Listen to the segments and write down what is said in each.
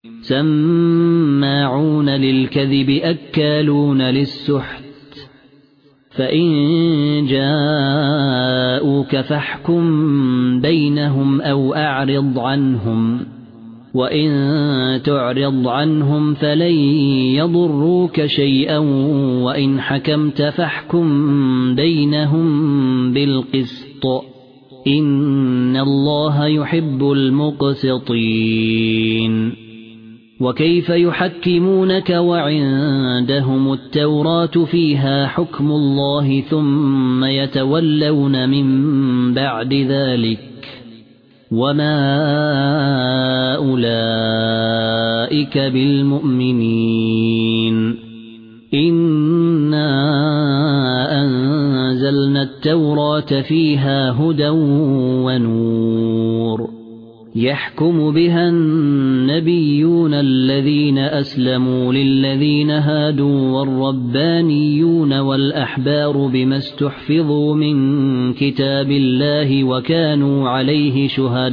سماعون للكذب أكالون للسحت فإن جاءوك فاحكم بينهم أو أعرض عنهم وإن تعرض عنهم فلن يضروك شيئا وإن حكمت فاحكم بينهم بالقسط إن الله يحب المقسطين وكيف يحكمونك وعندهم التوراة فيها حكم الله ثم يتولون من بعد ذلك وما أولئك بالمؤمنين إنا أنزلنا التوراة فيها هدى ونور يحكم بها النبيون الذين أسلموا للذين هادوا والربانيون والأحبار بما استحفظوا من كتاب الله وكانوا عليه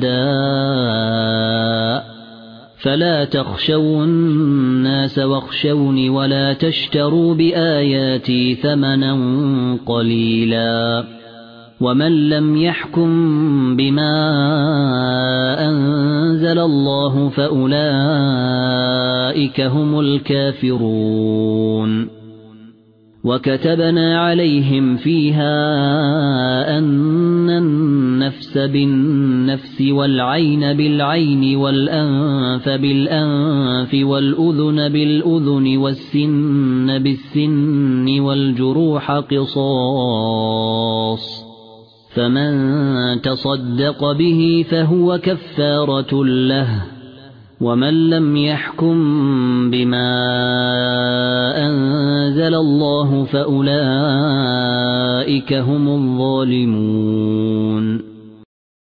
شهداء فلا تخشوا الناس واخشوني ولا تشتروا بآياتي ثمنا قليلا ومن لم يحكم بما أنزل الله فأولئك هم الكافرون وكتبنا عليهم فيها أن النفس بالنفس والعين بالعين والأنف بالأنف والأذن بالأذن والسن بالسن والجروح قصاص فمن تصدق به فهو كفارة له ومن لم يحكم بما أنزل الله فأولئك هم الظالمون